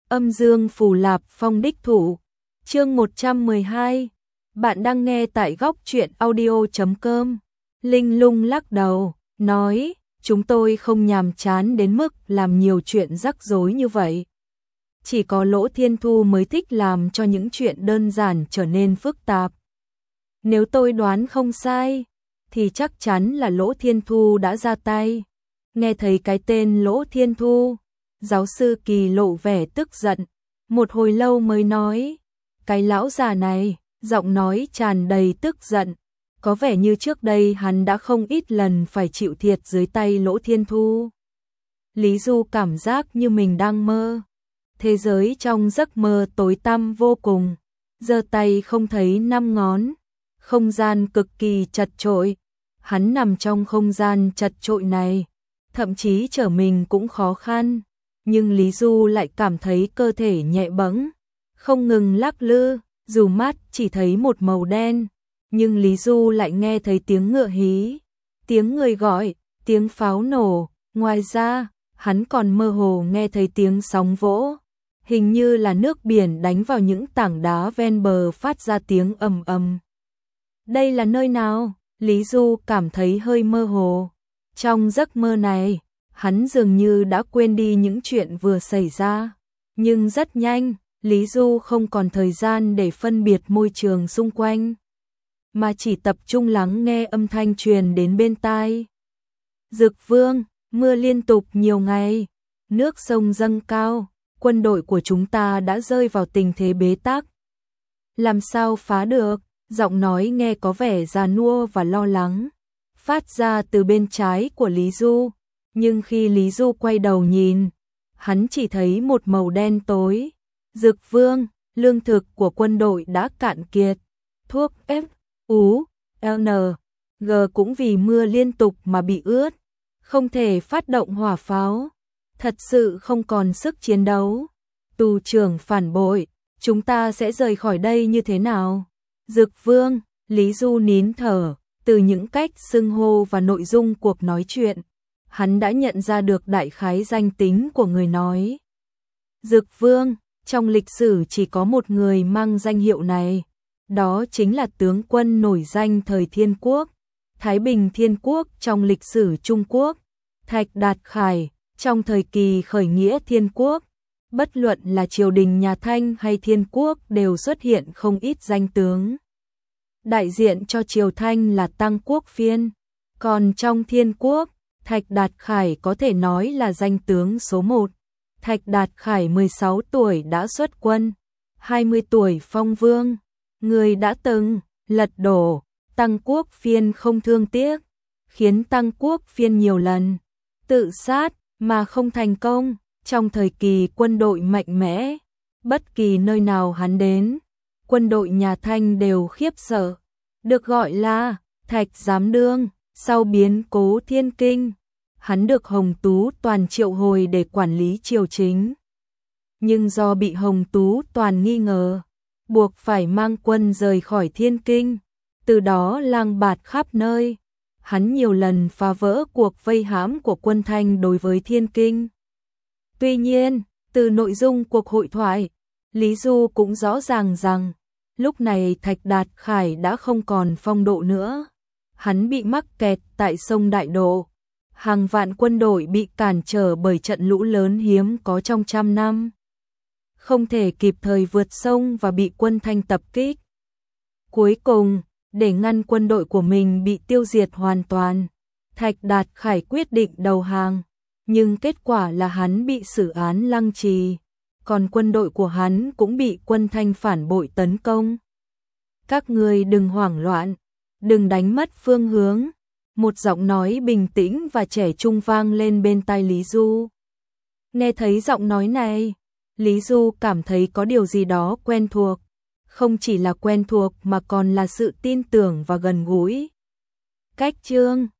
Âm dương phù lạp phong đích thủ. Chương 112. Bạn đang nghe tại góc truyện audio.com. Linh Lung lắc đầu, nói, chúng tôi không nhàm chán đến mức làm nhiều chuyện rắc rối như vậy. Chỉ có Lỗ Thiên Thu mới thích làm cho những chuyện đơn giản trở nên phức tạp. Nếu tôi đoán không sai, thì chắc chắn là Lỗ Thiên Thu đã ra tay. Nghe thấy cái tên Lỗ Thiên Thu, giáo sư Kỳ lộ vẻ tức giận, một hồi lâu mới nói, cái lão già này, giọng nói tràn đầy tức giận, có vẻ như trước đây hắn đã không ít lần phải chịu thiệt dưới tay Lỗ Thiên Thu. Lý Du cảm giác như mình đang mơ, thế giới trong giấc mơ tối tăm vô cùng, giơ tay không thấy năm ngón, không gian cực kỳ chật chội, hắn nằm trong không gian chật chội này, thậm chí trở mình cũng khó khăn. Nhưng Lý Du lại cảm thấy cơ thể nhẹ bẫng, không ngừng lắc lư, dù mắt chỉ thấy một màu đen, nhưng Lý Du lại nghe thấy tiếng ngựa hí, tiếng người gọi, tiếng pháo nổ, ngoài ra, hắn còn mơ hồ nghe thấy tiếng sóng vỗ, hình như là nước biển đánh vào những tảng đá ven bờ phát ra tiếng ầm ầm. Đây là nơi nào? Lý Du cảm thấy hơi mơ hồ. Trong giấc mơ này, hắn dường như đã quên đi những chuyện vừa xảy ra, nhưng rất nhanh, Lý Du không còn thời gian để phân biệt môi trường xung quanh, mà chỉ tập trung lắng nghe âm thanh truyền đến bên tai. Dực Vương, mưa liên tục nhiều ngày, nước sông dâng cao, quân đội của chúng ta đã rơi vào tình thế bế tắc. Làm sao phá được? Giọng nói nghe có vẻ già nua và lo lắng, phát ra từ bên trái của Lý Du. Nhưng khi Lý Du quay đầu nhìn, hắn chỉ thấy một màu đen tối. Dực Vương, lương thực của quân đội đã cạn kiệt. Thuốc F, U, N, G cũng vì mưa liên tục mà bị ướt. Không thể phát động hỏa pháo. Thật sự không còn sức chiến đấu. Tù trưởng phản bội, chúng ta sẽ rời khỏi đây như thế nào? Dực Vương, Lý Du nín thở, từ những cách xưng hô và nội dung cuộc nói chuyện. Hắn đã nhận ra được đại khái danh tính của người nói. Dực Vương, trong lịch sử chỉ có một người mang danh hiệu này, đó chính là tướng quân nổi danh thời Thiên Quốc, Thái Bình Thiên Quốc trong lịch sử Trung Quốc, Thạch Đạt Khải trong thời kỳ khởi nghĩa Thiên Quốc. Bất luận là triều đình nhà Thanh hay Thiên Quốc đều xuất hiện không ít danh tướng. Đại diện cho triều Thanh là Tăng Quốc Phiên, còn trong Thiên Quốc, Thạch Đạt Khải có thể nói là danh tướng số 1. Thạch Đạt Khải 16 tuổi đã xuất quân, 20 tuổi phong vương, người đã từng lật đổ Tăng Quốc Phiên không thương tiếc, khiến Tăng Quốc Phiên nhiều lần tự sát mà không thành công. Trong thời kỳ quân đội mạnh mẽ, bất kỳ nơi nào hắn đến, quân đội nhà Thanh đều khiếp sợ, được gọi là Thạch Giám Đương. Sau biến cố Thiên Kinh, hắn được Hồng Tú Toàn triệu hồi để quản lý triều chính. Nhưng do bị Hồng Tú Toàn nghi ngờ, buộc phải mang quân rời khỏi Thiên Kinh, từ đó lang bạt khắp nơi. Hắn nhiều lần phá vỡ cuộc vây hãm của quân Thanh đối với Thiên Kinh. Tuy nhiên, từ nội dung cuộc hội thoại, Lý Du cũng rõ ràng rằng, lúc này Thạch Đạt Khải đã không còn phong độ nữa. Hắn bị mắc kẹt tại sông Đại Độ. Hàng vạn quân đội bị cản trở bởi trận lũ lớn hiếm có trong trăm năm. Không thể kịp thời vượt sông và bị quân Thanh tập kích. Cuối cùng, để ngăn quân đội của mình bị tiêu diệt hoàn toàn, Thạch Đạt Khải quyết định đầu hàng. Nhưng kết quả là hắn bị xử án lăng trì, còn quân đội của hắn cũng bị quân Thanh phản bội tấn công. Các ngươi đừng hoảng loạn, đừng đánh mất phương hướng. Một giọng nói bình tĩnh và trẻ trung vang lên bên tai Lý Du. Nghe thấy giọng nói này, Lý Du cảm thấy có điều gì đó quen thuộc. Không chỉ là quen thuộc mà còn là sự tin tưởng và gần gũi. Cách chương